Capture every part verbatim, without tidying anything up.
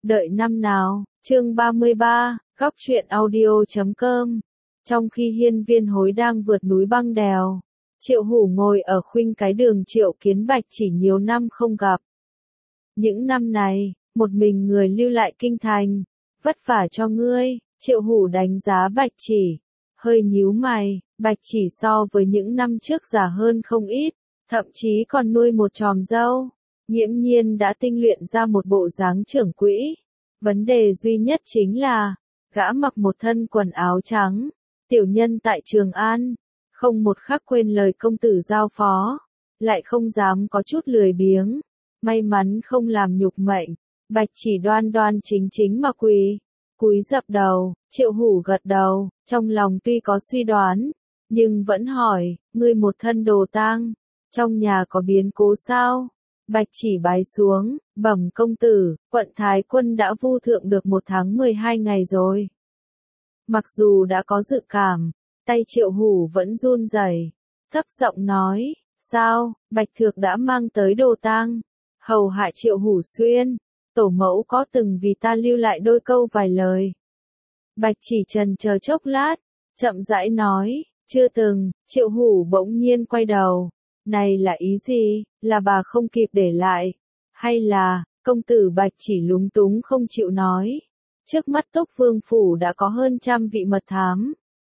Đợi năm nào, chương ba mươi ba, góc truyện audio chấm com. Trong khi hiên viên hối đang vượt núi băng đèo, Triệu Hủ ngồi ở khuynh cái đường Triệu Kiến Bạch chỉ nhiều năm không gặp. Những năm này, một mình người lưu lại kinh thành, vất vả cho ngươi. Triệu Hủ đánh giá Bạch Chỉ, hơi nhíu mày. Bạch Chỉ so với những năm trước già hơn không ít, thậm chí còn nuôi một chòm râu, nghiễm nhiên đã tinh luyện ra một bộ dáng trưởng quỹ. Vấn đề duy nhất chính là, gã mặc một thân quần áo trắng, tiểu nhân tại Trường An, không một khắc quên lời công tử giao phó, lại không dám có chút lười biếng, may mắn không làm nhục mệnh. Bạch Chỉ đoan đoan chính chính mà quỳ, cúi dập đầu. Triệu Hủ gật đầu, trong lòng tuy có suy đoán, nhưng vẫn hỏi, ngươi một thân đồ tang, trong nhà có biến cố sao? Bạch Chỉ bái xuống, bẩm công tử, quận Thái Quân đã vu thượng được một tháng mười hai ngày rồi. Mặc dù đã có dự cảm, tay Triệu Hủ vẫn run rẩy, thấp giọng nói, sao? Bạch Thược đã mang tới đồ tang, hầu hạ Triệu Hủ xuyên, tổ mẫu có từng vì ta lưu lại đôi câu vài lời. Bạch Chỉ trần chờ chốc lát, chậm rãi nói, chưa từng. Triệu Hủ bỗng nhiên quay đầu, này là ý gì, là bà không kịp để lại, hay là, công tử? Bạch Chỉ lúng túng không chịu nói, trước mắt Túc Vương Phủ đã có hơn trăm vị mật thám.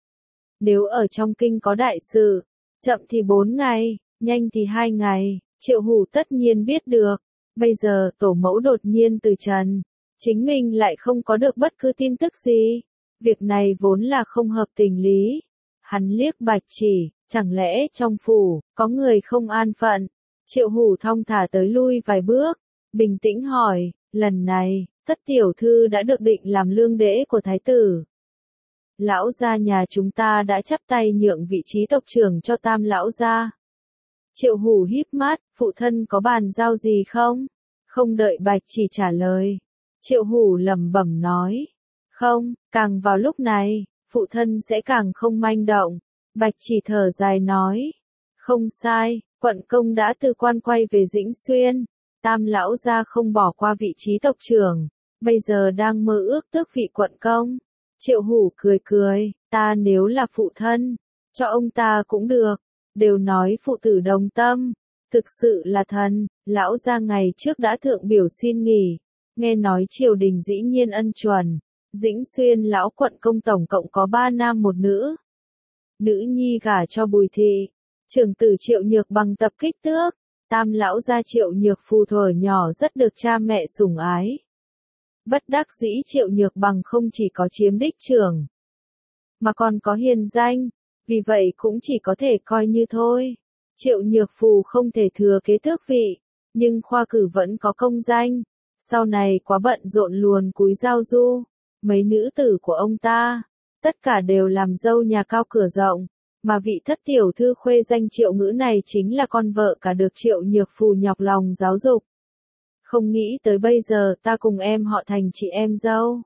Nếu ở trong kinh có đại sự, chậm thì bốn ngày, nhanh thì hai ngày, Triệu Hủ tất nhiên biết được. Bây giờ tổ mẫu đột nhiên từ trần, chính mình lại không có được bất cứ tin tức gì. Việc này vốn là không hợp tình lý. Hắn liếc Bạch Chỉ, chẳng lẽ trong phủ, có người không an phận? Triệu Hủ thong thả tới lui vài bước, bình tĩnh hỏi, lần này, Tất tiểu thư đã được định làm lương đễ của thái tử. Lão gia nhà chúng ta đã chắp tay nhượng vị trí tộc trưởng cho Tam lão gia. Triệu Hủ híp mắt, phụ thân có bàn giao gì không? Không đợi Bạch Chỉ trả lời, Triệu Hủ lẩm bẩm nói, không, càng vào lúc này, phụ thân sẽ càng không manh động. Bạch Chỉ thở dài nói, không sai, quận công đã từ quan quay về Dĩnh Xuyên, Tam lão gia không bỏ qua vị trí tộc trưởng, bây giờ đang mơ ước tước vị quận công. Triệu Hủ cười cười, ta nếu là phụ thân, cho ông ta cũng được, đều nói phụ tử đồng tâm, thực sự là thần. Lão gia ngày trước đã thượng biểu xin nghỉ, nghe nói triều đình dĩ nhiên ân chuẩn. Dĩnh Xuyên lão quận công tổng cộng có ba nam một nữ. Nữ nhi gả cho Bùi thị, trưởng tử Triệu Nhược Bằng tập kích tước. Tam lão gia Triệu Nhược Phù thuở nhỏ rất được cha mẹ sủng ái. Bất đắc dĩ Triệu Nhược Bằng không chỉ có chiếm đích trưởng, mà còn có hiền danh, vì vậy cũng chỉ có thể coi như thôi. Triệu Nhược Phù không thể thừa kế tước vị, nhưng khoa cử vẫn có công danh. Sau này quá bận rộn luồn cúi giao du, mấy nữ tử của ông ta, tất cả đều làm dâu nhà cao cửa rộng, mà vị thất tiểu thư khuê danh Triệu Ngữ này chính là con vợ cả được Triệu Nhược Phù nhọc lòng giáo dục. Không nghĩ tới bây giờ ta cùng em họ thành chị em dâu.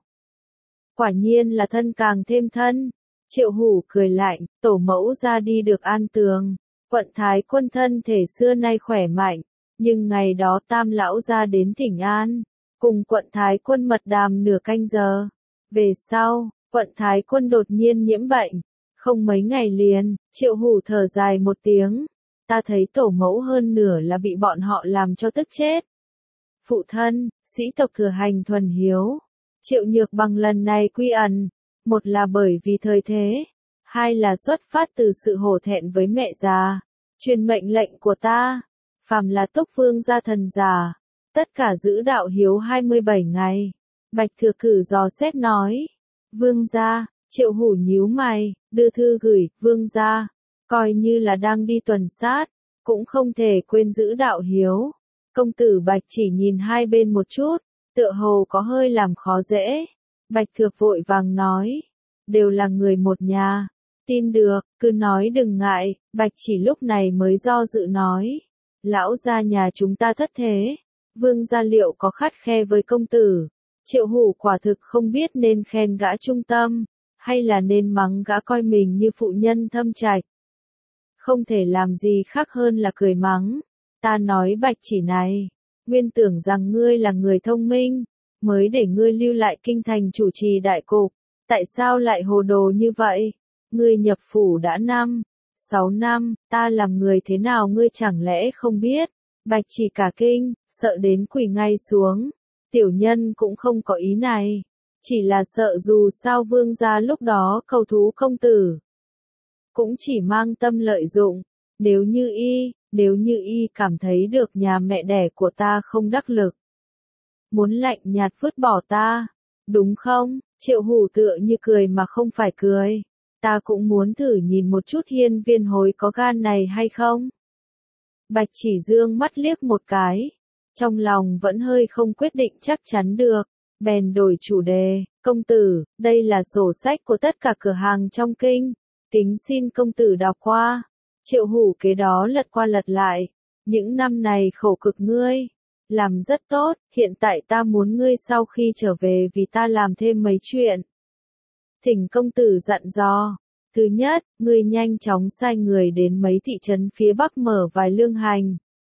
Quả nhiên là thân càng thêm thân. Triệu Hủ cười lạnh, tổ mẫu ra đi được an tường, quận Thái Quân thân thể xưa nay khỏe mạnh, nhưng ngày đó Tam lão ra đến Thỉnh An, cùng quận Thái Quân mật đàm nửa canh giờ. Về sau, quận Thái Quân đột nhiên nhiễm bệnh, không mấy ngày liền. Triệu Hủ thở dài một tiếng, ta thấy tổ mẫu hơn nửa là bị bọn họ làm cho tức chết. Phụ thân, sĩ tộc thừa hành thuần hiếu. Triệu Nhược Bằng lần này quy ẩn, một là bởi vì thời thế, hai là xuất phát từ sự hổ thẹn với mẹ già. Truyền mệnh lệnh của ta, phàm là Túc Vương gia thần già, tất cả giữ đạo hiếu hai mươi bảy ngày. Bạch Thừa cử dò xét nói, Vương gia. Triệu Hủ nhíu mày, đưa thư gửi, Vương gia, coi như là đang đi tuần sát, cũng không thể quên giữ đạo hiếu. Công tử Bạch Chỉ nhìn hai bên một chút, tựa hồ có hơi làm khó dễ. Bạch Thược vội vàng nói, đều là người một nhà, tin được, cứ nói đừng ngại. Bạch Chỉ lúc này mới do dự nói, lão gia nhà chúng ta thất thế, Vương gia liệu có khắt khe với công tử? Triệu Hủ quả thực không biết nên khen gã trung tâm, hay là nên mắng gã coi mình như phụ nhân thâm trạch. Không thể làm gì khác hơn là cười mắng. Ta nói Bạch Chỉ này, nguyên tưởng rằng ngươi là người thông minh, mới để ngươi lưu lại kinh thành chủ trì đại cục, tại sao lại hồ đồ như vậy? Ngươi nhập phủ đã năm, sáu năm, ta làm người thế nào ngươi chẳng lẽ không biết? Bạch Chỉ cả kinh, sợ đến quỳ ngay xuống. Tiểu nhân cũng không có ý này, chỉ là sợ dù sao vương gia lúc đó cầu thú công tử, cũng chỉ mang tâm lợi dụng, nếu như y, nếu như y cảm thấy được nhà mẹ đẻ của ta không đắc lực, muốn lạnh nhạt vứt bỏ ta, đúng không? Triệu Hủ tựa như cười mà không phải cười, ta cũng muốn thử nhìn một chút Hiên Viên Hối có gan này hay không. Bạch Chỉ dương mắt liếc một cái, trong lòng vẫn hơi không quyết định chắc chắn được, bèn đổi chủ đề, công tử, đây là sổ sách của tất cả cửa hàng trong kinh, kính xin công tử đọc qua. Triệu Hủ kế đó lật qua lật lại, những năm này khổ cực ngươi, làm rất tốt, hiện tại ta muốn ngươi sau khi trở về vì ta làm thêm mấy chuyện. Thỉnh công tử dặn dò. Thứ nhất, ngươi nhanh chóng sai người đến mấy thị trấn phía Bắc mở vài lương hành.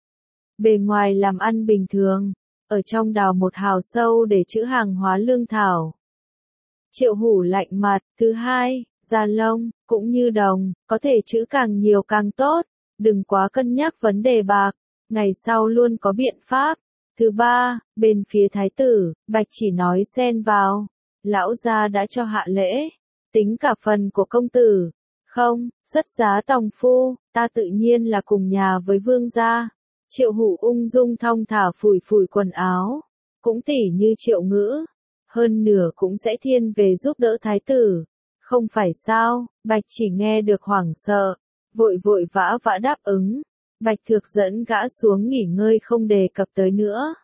Bề ngoài làm ăn bình thường, ở trong đào một hào sâu để trữ hàng hóa lương thảo. Triệu Hủ lạnh mặt. Thứ hai, da lông, cũng như đồng, có thể trữ càng nhiều càng tốt, đừng quá cân nhắc vấn đề bạc, ngày sau luôn có biện pháp. Thứ ba, bên phía thái tử, Bạch Chỉ nói xen vào, lão gia đã cho hạ lễ, tính cả phần của công tử, không, xuất giá tòng phu, ta tự nhiên là cùng nhà với vương gia. Triệu Hủ ung dung thong thả phủi phủi quần áo, cũng tỉ như Triệu Ngữ, hơn nửa cũng sẽ thiên về giúp đỡ thái tử, không phải sao? Bạch Chỉ nghe được hoảng sợ, vội vội vã vã đáp ứng. Bạch Thược dẫn gã xuống nghỉ ngơi không đề cập tới nữa.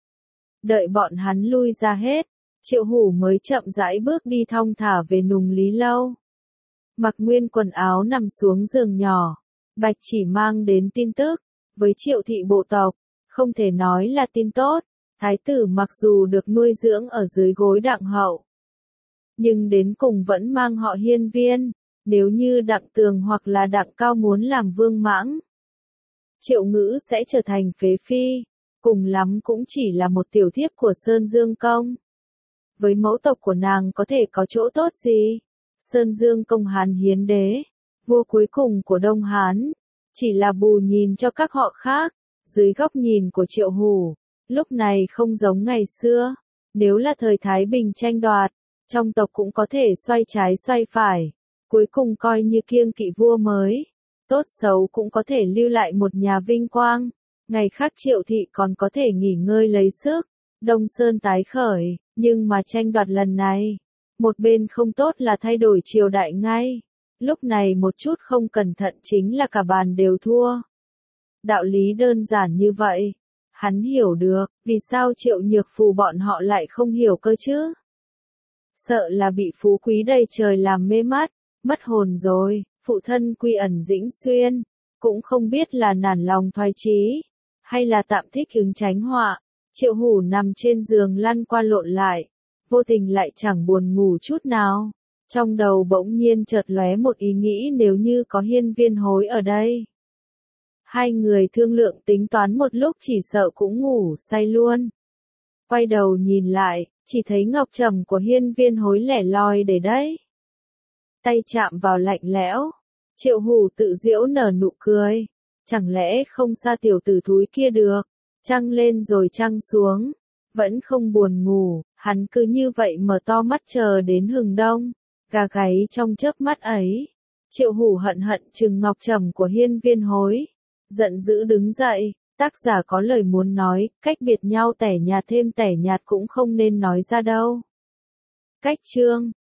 Đợi bọn hắn lui ra hết, Triệu Hủ mới chậm rãi bước đi thong thả về Nùng Lý Lâu. Mặc nguyên quần áo nằm xuống giường nhỏ, Bạch Chỉ mang đến tin tức, với Triệu thị bộ tộc, không thể nói là tin tốt, thái tử mặc dù được nuôi dưỡng ở dưới gối Đặng hậu, nhưng đến cùng vẫn mang họ Hiên Viên, nếu như Đặng Tường hoặc là Đặng Cao muốn làm vương mãng, Triệu Ngữ sẽ trở thành phế phi, cùng lắm cũng chỉ là một tiểu thiếp của Sơn Dương Công. Với mẫu tộc của nàng có thể có chỗ tốt gì? Sơn Dương Công Hán Hiến Đế, vua cuối cùng của Đông Hán, chỉ là bù nhìn cho các họ khác, dưới góc nhìn của Triệu Hủ, lúc này không giống ngày xưa, nếu là thời Thái Bình tranh đoạt, trong tộc cũng có thể xoay trái xoay phải, cuối cùng coi như kiêng kỵ vua mới, tốt xấu cũng có thể lưu lại một nhà vinh quang, ngày khác Triệu thị còn có thể nghỉ ngơi lấy sức, Đông Sơn tái khởi, nhưng mà tranh đoạt lần này, một bên không tốt là thay đổi triều đại ngay, lúc này một chút không cẩn thận chính là cả bàn đều thua. Đạo lý đơn giản như vậy, hắn hiểu được, vì sao Triệu Nhược Phù bọn họ lại không hiểu cơ chứ? Sợ là bị phú quý đầy trời làm mê mắt, mất hồn rồi, phụ thân Quy Ẩn Dĩnh Xuyên, cũng không biết là nản lòng thoái chí, hay là tạm thích ứng tránh họa. Triệu Hủ nằm trên giường lăn qua lộn lại, vô tình lại chẳng buồn ngủ chút nào. Trong đầu bỗng nhiên chợt lóe một ý nghĩ nếu như có Hiên Viên Hối ở đây. Hai người thương lượng tính toán một lúc chỉ sợ cũng ngủ say luôn. Quay đầu nhìn lại, chỉ thấy ngọc trầm của Hiên Viên Hối lẻ loi để đấy. Tay chạm vào lạnh lẽo, Triệu Hủ tự giễu nở nụ cười, chẳng lẽ không xa tiểu tử thúi kia được, trăng lên rồi trăng xuống, vẫn không buồn ngủ, hắn cứ như vậy mở to mắt chờ đến hừng đông, gà gáy trong chớp mắt ấy. Triệu Hủ hận hận trừng ngọc trầm của Hiên Viên Hối, giận dữ đứng dậy, tác giả có lời muốn nói, cách biệt nhau tẻ nhạt thêm tẻ nhạt cũng không nên nói ra đâu. Cách chương